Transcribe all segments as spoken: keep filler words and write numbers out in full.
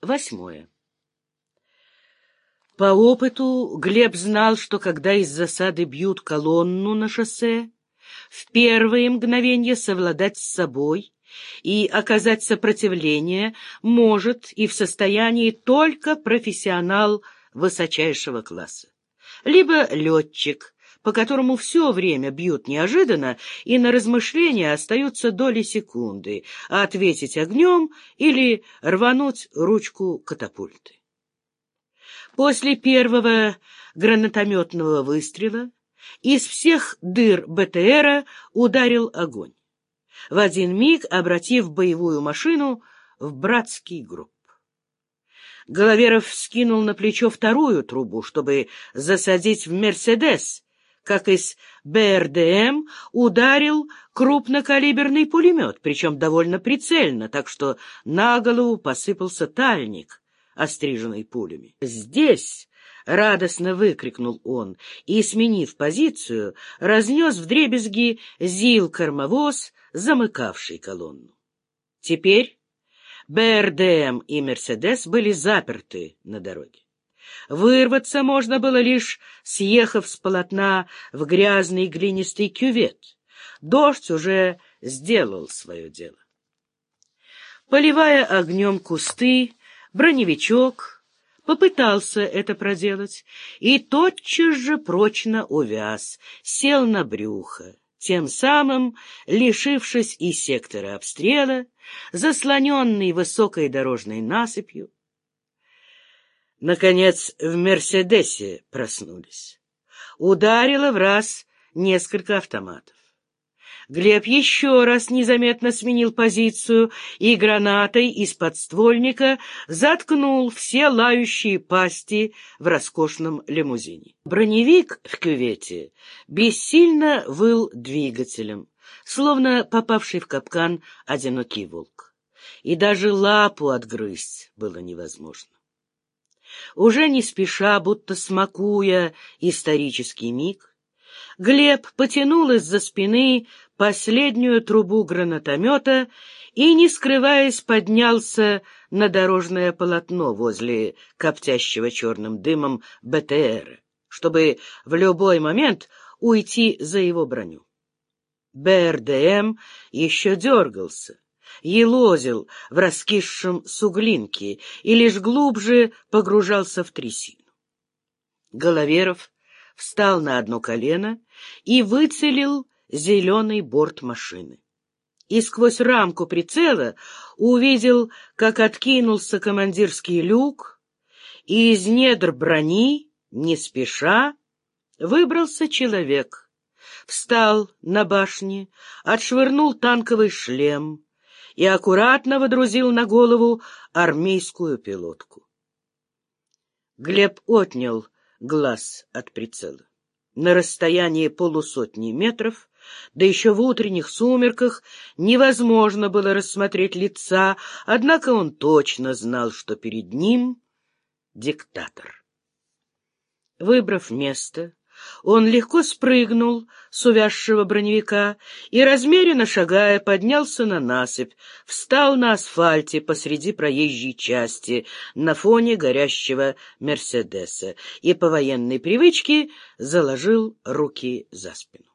Восьмое. По опыту Глеб знал, что когда из засады бьют колонну на шоссе, в первые мгновения совладать с собой и оказать сопротивление может и в состоянии только профессионал высочайшего класса, либо летчик, по которому все время бьют неожиданно, и на размышления остаются доли секунды, а ответить огнем или рвануть ручку катапульты. После первого гранатометного выстрела из всех дыр БТРа ударил огонь, в один миг обратив боевую машину в братский гроб. Головеров скинул на плечо вторую трубу, чтобы засадить в «Мерседес», как из БРДМ ударил крупнокалиберный пулемет, причем довольно прицельно, так что на голову посыпался тальник, остриженный пулями. «Здесь!» — радостно выкрикнул он и, сменив позицию, разнес вдребезги ЗИЛ-кормовоз, замыкавший колонну. Теперь БРДМ и «Мерседес» были заперты на дороге. Вырваться можно было лишь съехав с полотна в грязный глинистый кювет. Дождь уже сделал свое дело. Поливая огнем кусты, броневичок попытался это проделать и тотчас же прочно увяз, сел на брюхо, тем самым лишившись и сектора обстрела, заслоненный высокой дорожной насыпью. Наконец в «Мерседесе» проснулись. Ударило в раз несколько автоматов. Глеб еще раз незаметно сменил позицию и гранатой из подствольника заткнул все лающие пасти в роскошном лимузине. Броневик в кювете бессильно выл двигателем, словно попавший в капкан одинокий волк. И даже лапу отгрызть было невозможно. Уже не спеша, будто смакуя исторический миг, Глеб потянул из-за спины последнюю трубу гранатомета и, не скрываясь, поднялся на дорожное полотно возле коптящего черным дымом БТРа, чтобы в любой момент уйти за его броню. БРДМ еще дергался, елозил в раскисшем суглинке и лишь глубже погружался в трясину. Головеров встал на одно колено и выцелил зеленый борт машины. И сквозь рамку прицела увидел, как откинулся командирский люк, и из недр брони, не спеша, выбрался человек, встал на башне, отшвырнул танковый шлем и аккуратно водрузил на голову армейскую пилотку. Глеб отнял глаз от прицела. На расстоянии полусотни метров, да еще в утренних сумерках, невозможно было рассмотреть лица, однако он точно знал, что перед ним диктатор. Выбрав место, он легко спрыгнул с увязшего броневика и, размеренно шагая, поднялся на насыпь, встал на асфальте посреди проезжей части на фоне горящего «Мерседеса» и по военной привычке заложил руки за спину.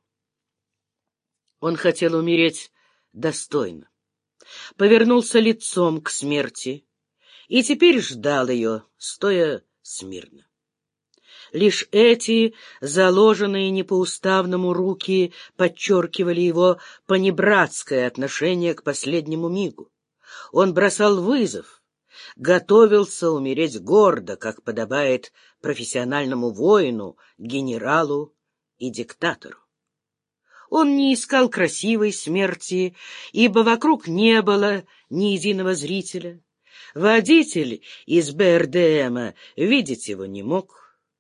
Он хотел умереть достойно, повернулся лицом к смерти и теперь ждал ее, стоя смирно. Лишь эти, заложенные не по-уставному руки, подчеркивали его понебратское отношение к последнему мигу. Он бросал вызов, готовился умереть гордо, как подобает профессиональному воину, генералу и диктатору. Он не искал красивой смерти, ибо вокруг не было ни единого зрителя. Водитель из БРДМа видеть его не мог.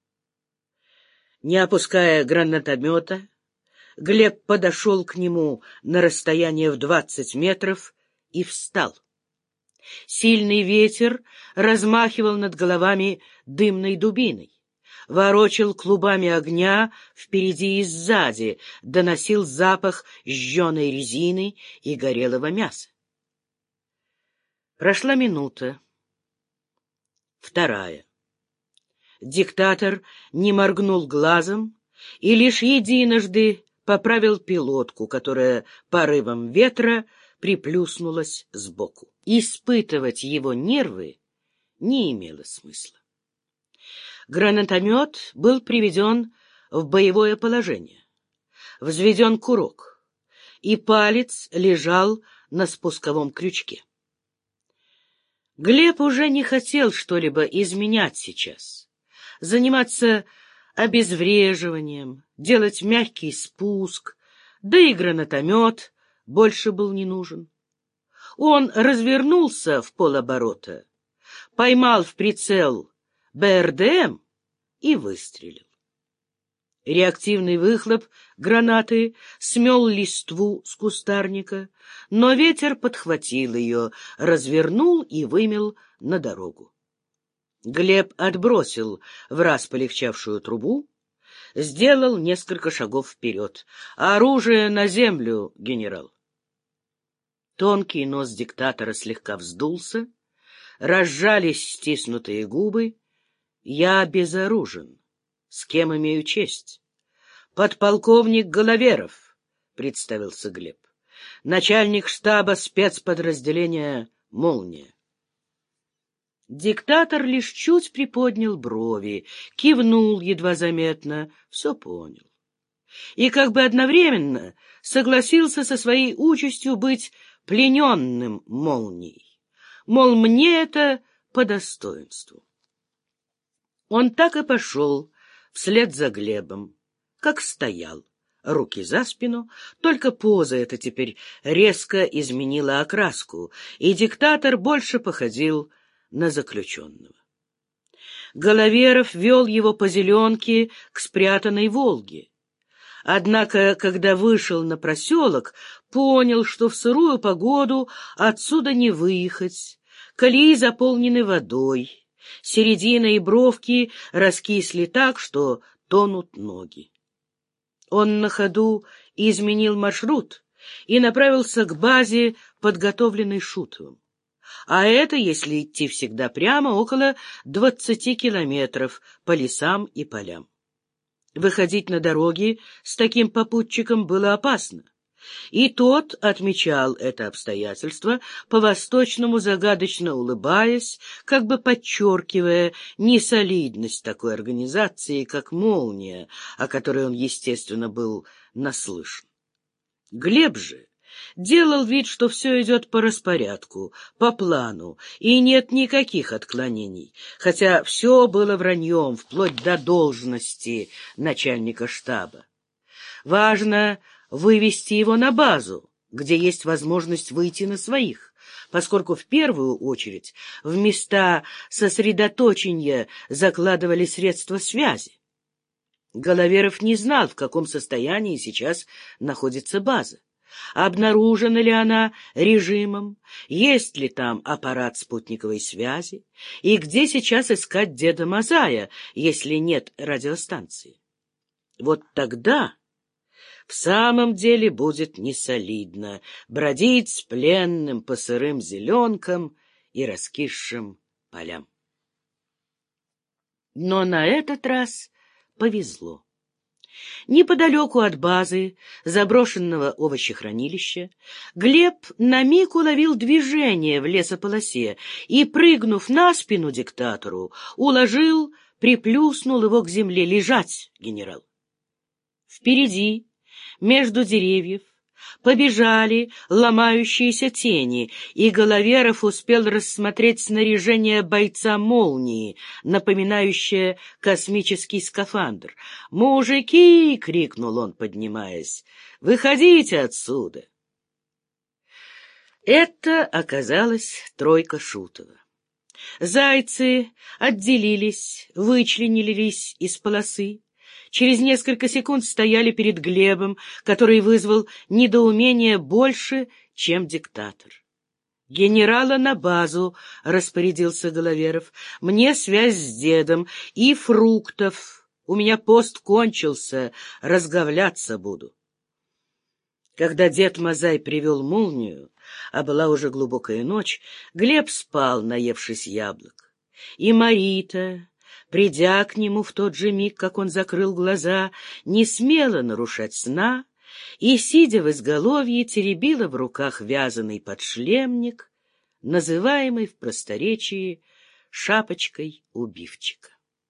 Не опуская гранатомета, Глеб подошел к нему на расстояние в двадцать метров и встал. Сильный ветер размахивал над головами дымной дубиной, ворочал клубами огня впереди и сзади, доносил запах жженой резины и горелого мяса. Прошла минута. Вторая. Диктатор не моргнул глазом и лишь единожды поправил пилотку, которая порывом ветра приплюснулась сбоку. Испытывать его нервы не имело смысла. Гранатомет был приведен в боевое положение. Взведен курок, и палец лежал на спусковом крючке. Глеб уже не хотел что-либо изменять сейчас, заниматься обезвреживанием, делать мягкий спуск, да и гранатомет больше был не нужен. Он развернулся в полоборота, поймал в прицел бэ эр дэ эм и выстрелил. Реактивный выхлоп гранаты смел листву с кустарника, но ветер подхватил ее, развернул и вымел на дорогу. Глеб отбросил враз полегчавшую трубу, сделал несколько шагов вперед. «Оружие на землю, генерал!» Тонкий нос диктатора слегка вздулся, разжались стиснутые губы. «Я безоружен. С кем имею честь?» «Подполковник Головеров», — представился Глеб. «Начальник штаба спецподразделения «Молния». Диктатор лишь чуть приподнял брови, кивнул едва заметно, все понял. И как бы одновременно согласился со своей участью быть плененным молнией. Мол, мне это по достоинству. Он так и пошел вслед за Глебом, как стоял, руки за спину, только поза эта теперь резко изменила окраску, и диктатор больше походил на заключенного. Головеров вел его по зеленке к спрятанной «Волге». Однако, когда вышел на проселок, понял, что в сырую погоду отсюда не выехать, колеи заполнены водой, середина и бровки раскисли так, что тонут ноги. Он на ходу изменил маршрут и направился к базе, подготовленной Шутовым. А это, если идти всегда прямо, около двадцати километров по лесам и полям. Выходить на дороги с таким попутчиком было опасно. И тот отмечал это обстоятельство, по-восточному загадочно улыбаясь, как бы подчеркивая несолидность такой организации, как «Молния», о которой он, естественно, был наслышан. Глеб же делал вид, что все идет по распорядку, по плану, и нет никаких отклонений, хотя все было враньем, вплоть до должности начальника штаба. Важно вывести его на базу, где есть возможность выйти на своих, поскольку в первую очередь в места сосредоточения закладывали средства связи. Головеров не знал, в каком состоянии сейчас находится база. Обнаружена ли она режимом, есть ли там аппарат спутниковой связи, и где сейчас искать деда Мазая, если нет радиостанции. Вот тогда в самом деле будет несолидно бродить с пленным по сырым зеленкам и раскисшим полям. Но на этот раз повезло. Неподалеку от базы заброшенного овощехранилища Глеб на миг уловил движение в лесополосе и, прыгнув на спину диктатору, уложил, приплюснул его к земле. «Лежать, генерал!» Впереди, между деревьев, побежали ломающиеся тени, и Головеров успел рассмотреть снаряжение бойца «Молнии», напоминающее космический скафандр. «Мужики!» — крикнул он, поднимаясь. «Выходите отсюда!» Это оказалась тройка Шутова. Зайцы отделились, вычленились из полосы. Через несколько секунд стояли перед Глебом, который вызвал недоумение больше, чем диктатор. «Генерала на базу», — распорядился Головеров. «Мне связь с дедом и фруктов. У меня пост кончился, разговляться буду». Когда дед Мазай привел «Молнию», а была уже глубокая ночь, Глеб спал, наевшись яблок. И Марита, придя к нему в тот же миг, как он закрыл глаза, не смела нарушать сна и, сидя в изголовье, теребила в руках вязаный подшлемник, называемый в просторечии шапочкой убивчика.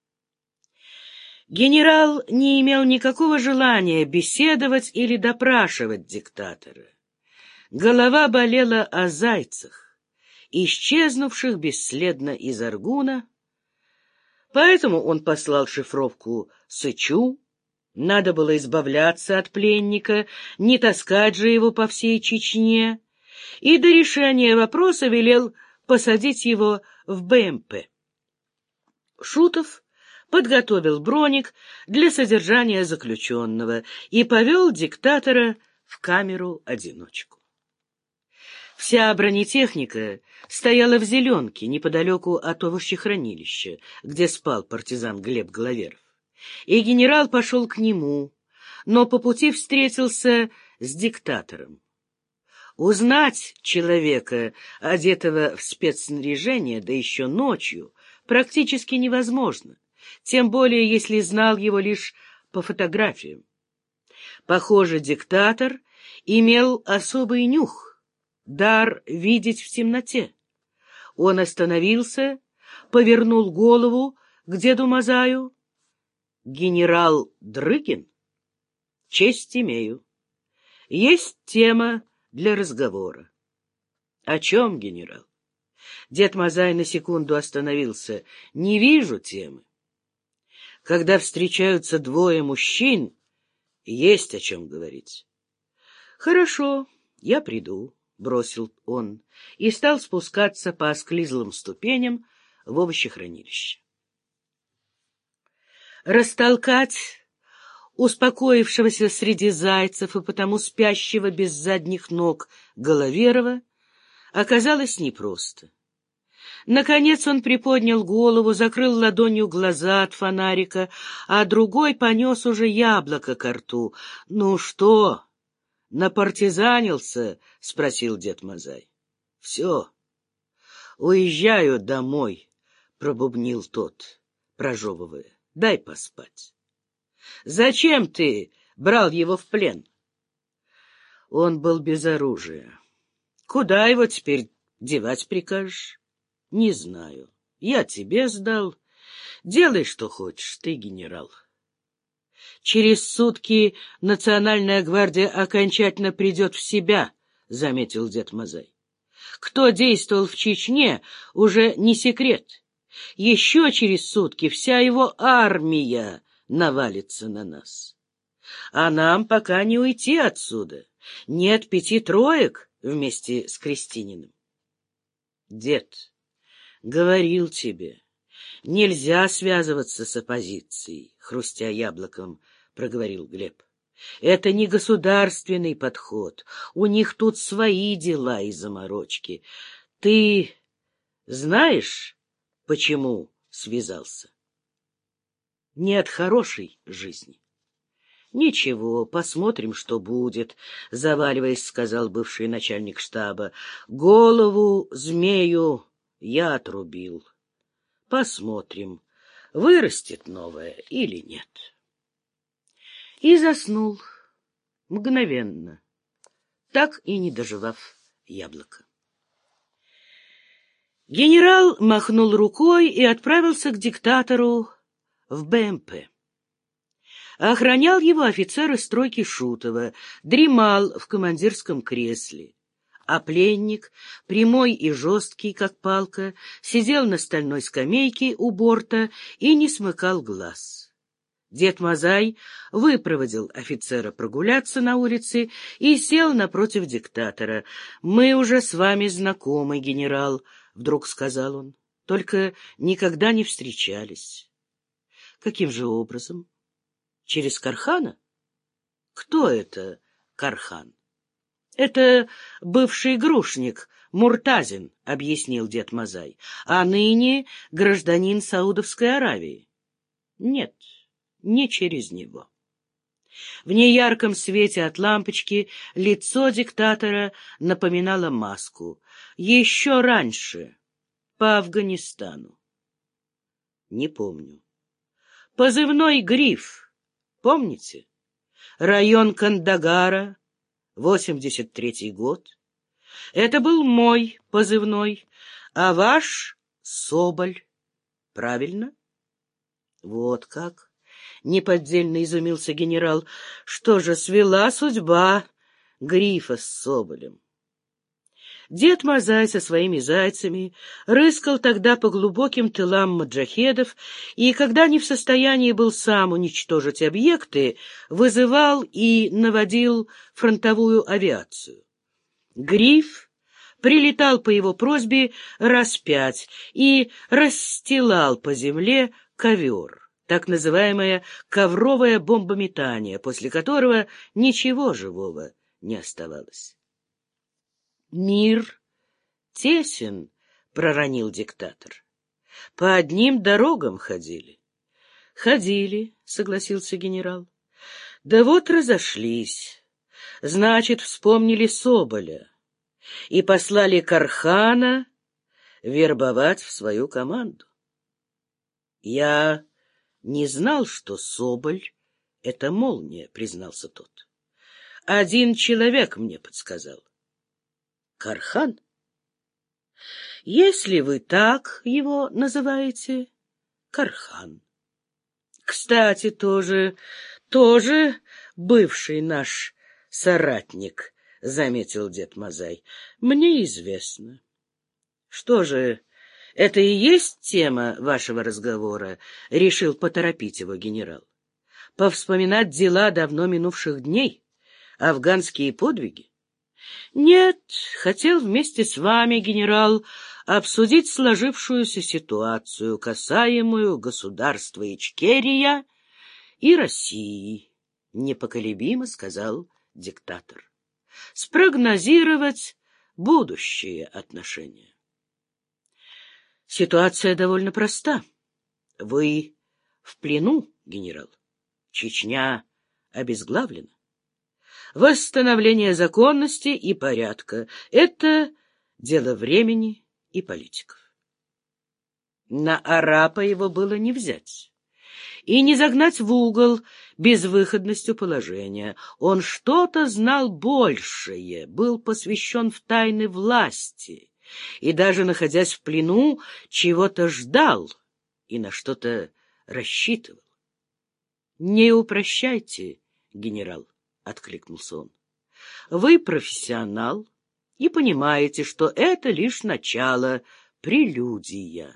Генерал не имел никакого желания беседовать или допрашивать диктатора. Голова болела о зайцах, исчезнувших бесследно из Аргуна, поэтому он послал шифровку Сычу. Надо было избавляться от пленника, не таскать же его по всей Чечне, и до решения вопроса велел посадить его в бэ эм пэ. Шутов подготовил броник для содержания заключенного и повел диктатора в камеру-одиночку. Вся бронетехника стояла в Зеленке, неподалеку от овощехранилища, где спал партизан Глеб Головеров. И генерал пошел к нему, но по пути встретился с диктатором. Узнать человека, одетого в спецснаряжение, да еще ночью, практически невозможно, тем более если знал его лишь по фотографиям. Похоже, диктатор имел особый нюх, дар видеть в темноте. Он остановился, повернул голову к деду Мазаю. «Генерал Дрыгин? Честь имею. Есть тема для разговора». «О чем, генерал?» Дед Мазай на секунду остановился. «Не вижу темы. Когда встречаются двое мужчин, есть о чем говорить». «Хорошо, я приду», — бросил он и стал спускаться по осклизлым ступеням в овощехранилище. Растолкать успокоившегося среди зайцев и потому спящего без задних ног Головерова оказалось непросто. Наконец он приподнял голову, закрыл ладонью глаза от фонарика, а другой понес уже яблоко ко рту. — Ну что, напартизанился? — спросил дед Мазай. — Все, уезжаю домой, — пробубнил тот, прожевывая. — Дай поспать. — Зачем ты брал его в плен? Он был без оружия. Куда его теперь девать прикажешь? — Не знаю. Я тебе сдал. Делай, что хочешь, ты генерал. Через сутки Национальная гвардия окончательно придет в себя, — заметил дед Мазай. Кто действовал в Чечне, уже не секрет. Еще через сутки вся его армия навалится на нас. А нам пока не уйти отсюда. Нет пяти троек вместе с Крестининым. Дед, говорил тебе, нельзя связываться с оппозицией, хрустя яблоком, проговорил Глеб. Это не государственный подход. У них тут свои дела и заморочки. Ты знаешь, почему связался? Не от хорошей жизни. Ничего, посмотрим, что будет, заваливаясь, сказал бывший начальник штаба. Голову змею я отрубил. Посмотрим, вырастет новое или нет. И заснул мгновенно, так и не доживав яблоко. Генерал махнул рукой и отправился к диктатору в бэ эм пэ. Охранял его офицер из стройки Шутова, дремал в командирском кресле. А пленник, прямой и жесткий, как палка, сидел на стальной скамейке у борта и не смыкал глаз. Дед Мазай выпроводил офицера прогуляться на улице и сел напротив диктатора. — Мы уже с вами знакомы, генерал, — вдруг сказал он, — только никогда не встречались. — Каким же образом? Через Кархана? — Кто это Кархан? — Это бывший грушник Муртазин, — объяснил дед Мазай, — а ныне гражданин Саудовской Аравии. — Нет, не через него. В неярком свете от лампочки лицо диктатора напоминало маску. Еще раньше, по Афганистану. Не помню. Позывной «Гриф». Помните? Район Кандагара, восемьдесят третий год. Это был мой позывной, а ваш — Соболь. Правильно? Вот как. Неподдельно изумился генерал. Что же, свела судьба Грифа с Соболем? Дед Мазай со своими зайцами рыскал тогда по глубоким тылам маджахедов, и, когда не в состоянии был сам уничтожить объекты, вызывал и наводил фронтовую авиацию. Гриф прилетал по его просьбе раз пять и расстилал по земле ковер, так называемое ковровое бомбометание, после которого ничего живого не оставалось. «Мир тесен», — проронил диктатор. «По одним дорогам ходили». «Ходили», — согласился генерал. «Да вот разошлись. Значит, вспомнили Соболя и послали Кархана вербовать в свою команду». «Я не знал, что Соболь — это молния», — признался тот. «Один человек мне подсказал». Кархан? Если вы так его называете, Кархан. Кстати, тоже, тоже бывший наш соратник, — заметил дед Мазай. Мне известно. Что же, это и есть тема вашего разговора, — решил поторопить его генерал. Повспоминать дела давно минувших дней, афганские подвиги? Нет, хотел вместе с вами, генерал, обсудить сложившуюся ситуацию, касаемую государства Ичкерия и России, — непоколебимо сказал диктатор. Спрогнозировать будущие отношения. Ситуация довольно проста. Вы в плену, генерал. Чечня обезглавлена. Восстановление законности и порядка — это дело времени и политиков. На арапа его было не взять и не загнать в угол безвыходностью положения. Он что-то знал большее, был посвящен в тайны власти и, даже находясь в плену, чего-то ждал и на что-то рассчитывал. Не упрощайте, генерал. — откликнулся он. — Вы профессионал и понимаете, что это лишь начало, прелюдия.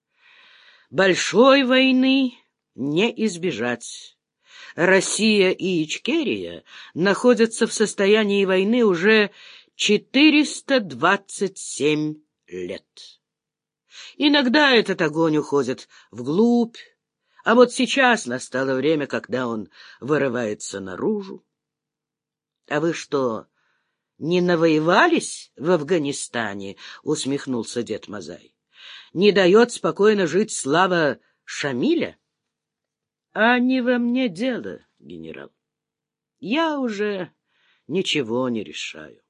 Большой войны не избежать. Россия и Ичкерия находятся в состоянии войны уже четыреста двадцать семь лет. Иногда этот огонь уходит вглубь, а вот сейчас настало время, когда он вырывается наружу. — А вы что, не навоевались в Афганистане? — усмехнулся дед Мазай. — Не дает спокойно жить слава Шамиля? — А не во мне дело, генерал. Я уже ничего не решаю.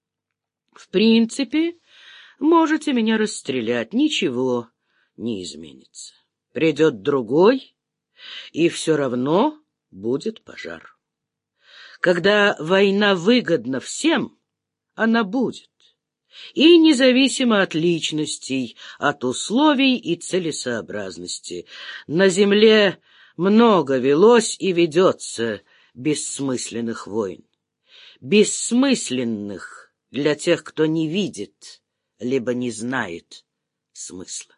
В принципе, можете меня расстрелять, ничего не изменится. Придет другой, и все равно будет пожар. Когда война выгодна всем, она будет, и независимо от личностей, от условий и целесообразности. На земле много велось и ведется бессмысленных войн. Бессмысленных для тех, кто не видит, либо не знает смысла.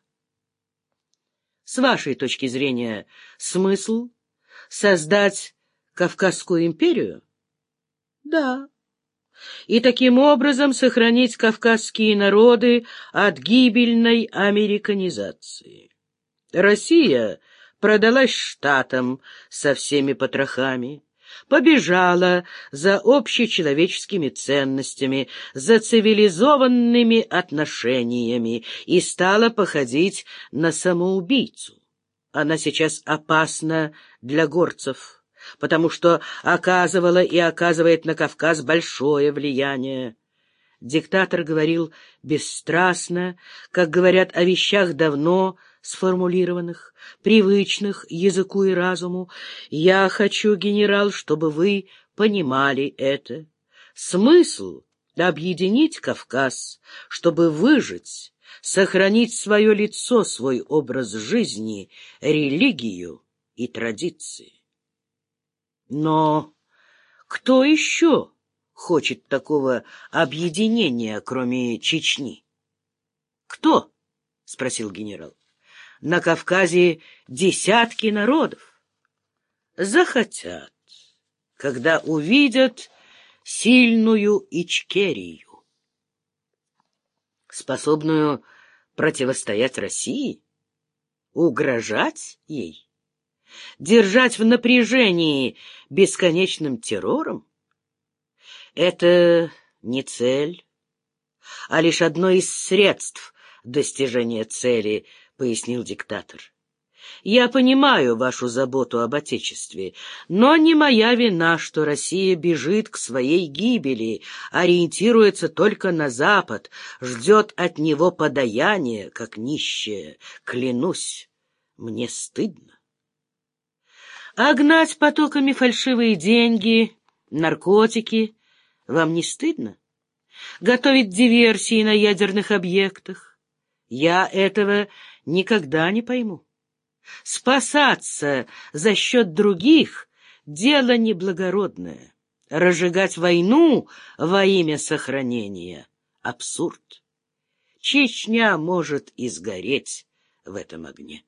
С вашей точки зрения, смысл — создать Кавказскую империю? Да. И таким образом сохранить кавказские народы от гибельной американизации. Россия продалась Штатам со всеми потрохами, побежала за общечеловеческими ценностями, за цивилизованными отношениями и стала походить на самоубийцу. Она сейчас опасна для горцев, потому что оказывала и оказывает на Кавказ большое влияние. Диктатор говорил бесстрастно, как говорят о вещах давно сформулированных, привычных языку и разуму. Я хочу, генерал, чтобы вы понимали это. Смысл — объединить Кавказ, чтобы выжить, сохранить свое лицо, свой образ жизни, религию и традиции. Но кто еще хочет такого объединения, кроме Чечни? — Кто? — спросил генерал. — На Кавказе десятки народов. Захотят, когда увидят сильную Ичкерию, способную противостоять России, угрожать ей, держать в напряжении бесконечным террором. Это не цель, а лишь одно из средств достижения цели, — пояснил диктатор. Я понимаю вашу заботу об Отечестве, но не моя вина, что Россия бежит к своей гибели, ориентируется только на Запад, ждет от него подаяния, как нищая. Клянусь, мне стыдно. А гнать потоками фальшивые деньги, наркотики вам не стыдно? Готовить диверсии на ядерных объектах? Я этого никогда не пойму. Спасаться за счет других — дело неблагородное. Разжигать войну во имя сохранения — абсурд. Чечня может изгореть в этом огне.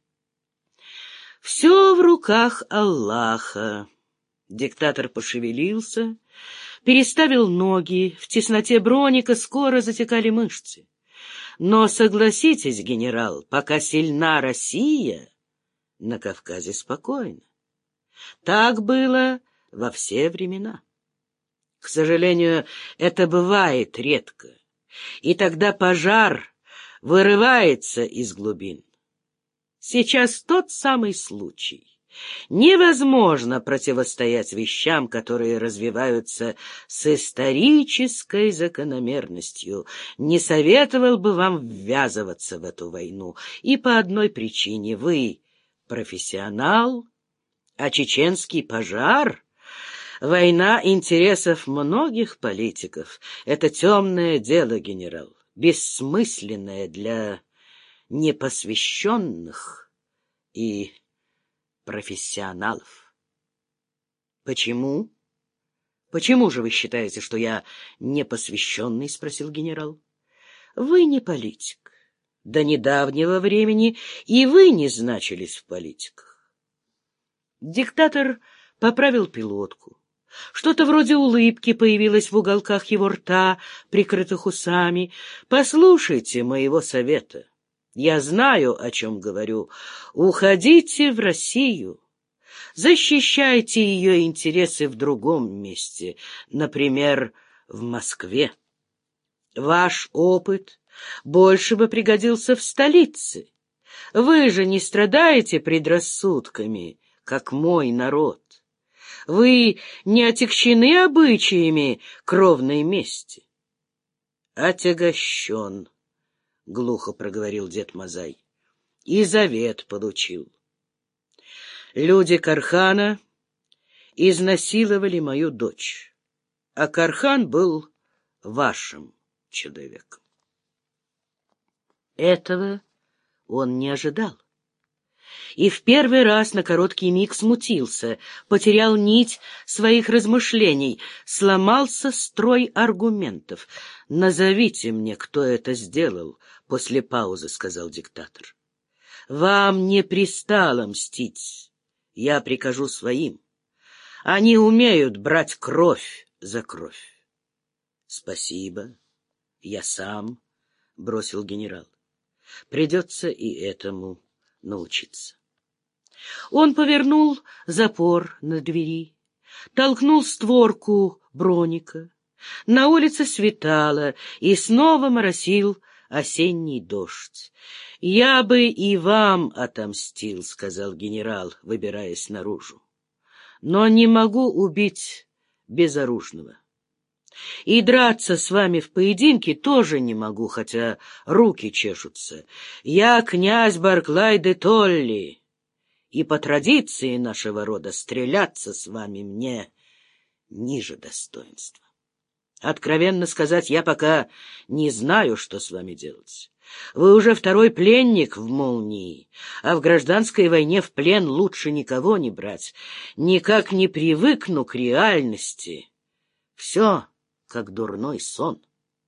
Все в руках Аллаха. Диктатор пошевелился, переставил ноги, в тесноте броника скоро затекали мышцы. Но согласитесь, генерал, пока сильна Россия, на Кавказе спокойно. Так было во все времена. К сожалению, это бывает редко, и тогда пожар вырывается из глубин. Сейчас тот самый случай. Невозможно противостоять вещам, которые развиваются с исторической закономерностью. Не советовал бы вам ввязываться в эту войну, и по одной причине: вы профессионал, а чеченский пожар — война интересов многих политиков. Это темное дело, генерал, бессмысленное для непосвященных и профессионалов. — Почему? Почему же вы считаете, что я непосвященный? — спросил генерал. — Вы не политик. До недавнего времени и вы не значились в политиках. Диктатор поправил пилотку. Что-то вроде улыбки появилось в уголках его рта, прикрытых усами. Послушайте моего совета. Я знаю, о чем говорю. Уходите в Россию. Защищайте ее интересы в другом месте, например, в Москве. Ваш опыт больше бы пригодился в столице. Вы же не страдаете предрассудками, как мой народ. Вы не отягчены обычаями кровной мести. — Отягощен, — глухо проговорил дед Мазай, — и завет получил. Люди Кархана изнасиловали мою дочь, а Кархан был вашим человеком. Этого он не ожидал. И в первый раз на короткий миг смутился, потерял нить своих размышлений, сломался строй аргументов. — Назовите мне, кто это сделал, — после паузы сказал диктатор. — Вам не пристало мстить, я прикажу своим. Они умеют брать кровь за кровь. — Спасибо, я сам, — бросил генерал. Придется и этому научиться. Он повернул запор на двери, толкнул створку броника. На улице светало, и снова моросил осенний дождь. — Я бы и вам отомстил, — сказал генерал, выбираясь наружу. — Но не могу убить безоружного. И драться с вами в поединке тоже не могу, хотя руки чешутся. Я князь Барклай де Толли, и по традиции нашего рода стреляться с вами мне ниже достоинства. Откровенно сказать, я пока не знаю, что с вами делать. Вы уже второй пленник в молнии, а в гражданской войне в плен лучше никого не брать. Никак не привыкну к реальности. Все как дурной сон.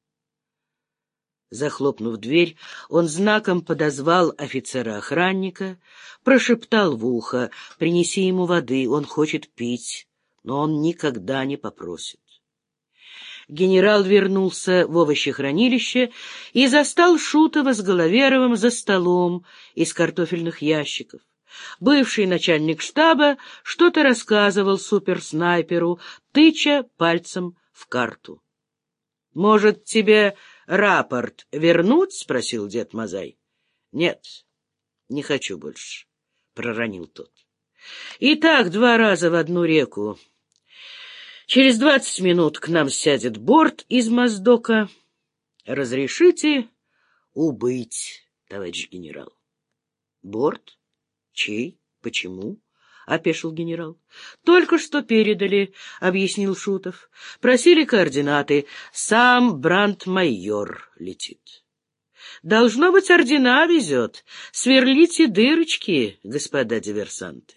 Захлопнув дверь, он знаком подозвал офицера-охранника, прошептал в ухо: «Принеси ему воды, он хочет пить, но он никогда не попросит». Генерал вернулся в овощехранилище и застал Шутова с Головеровым за столом из картофельных ящиков. Бывший начальник штаба что-то рассказывал суперснайперу, тыча пальцем в карту. — Может, тебе рапорт вернуть? — спросил дед Мазай. — Нет, не хочу больше, — проронил тот. — И так два раза в одну реку. Через двадцать минут к нам сядет борт из Моздока. Разрешите убыть, товарищ генерал. — Борт? Чей? Почему? — опешил генерал. — Только что передали, — объяснил Шутов. — Просили координаты. Сам брандмайор летит. — Должно быть, ордена везет. Сверлите дырочки, господа диверсанты.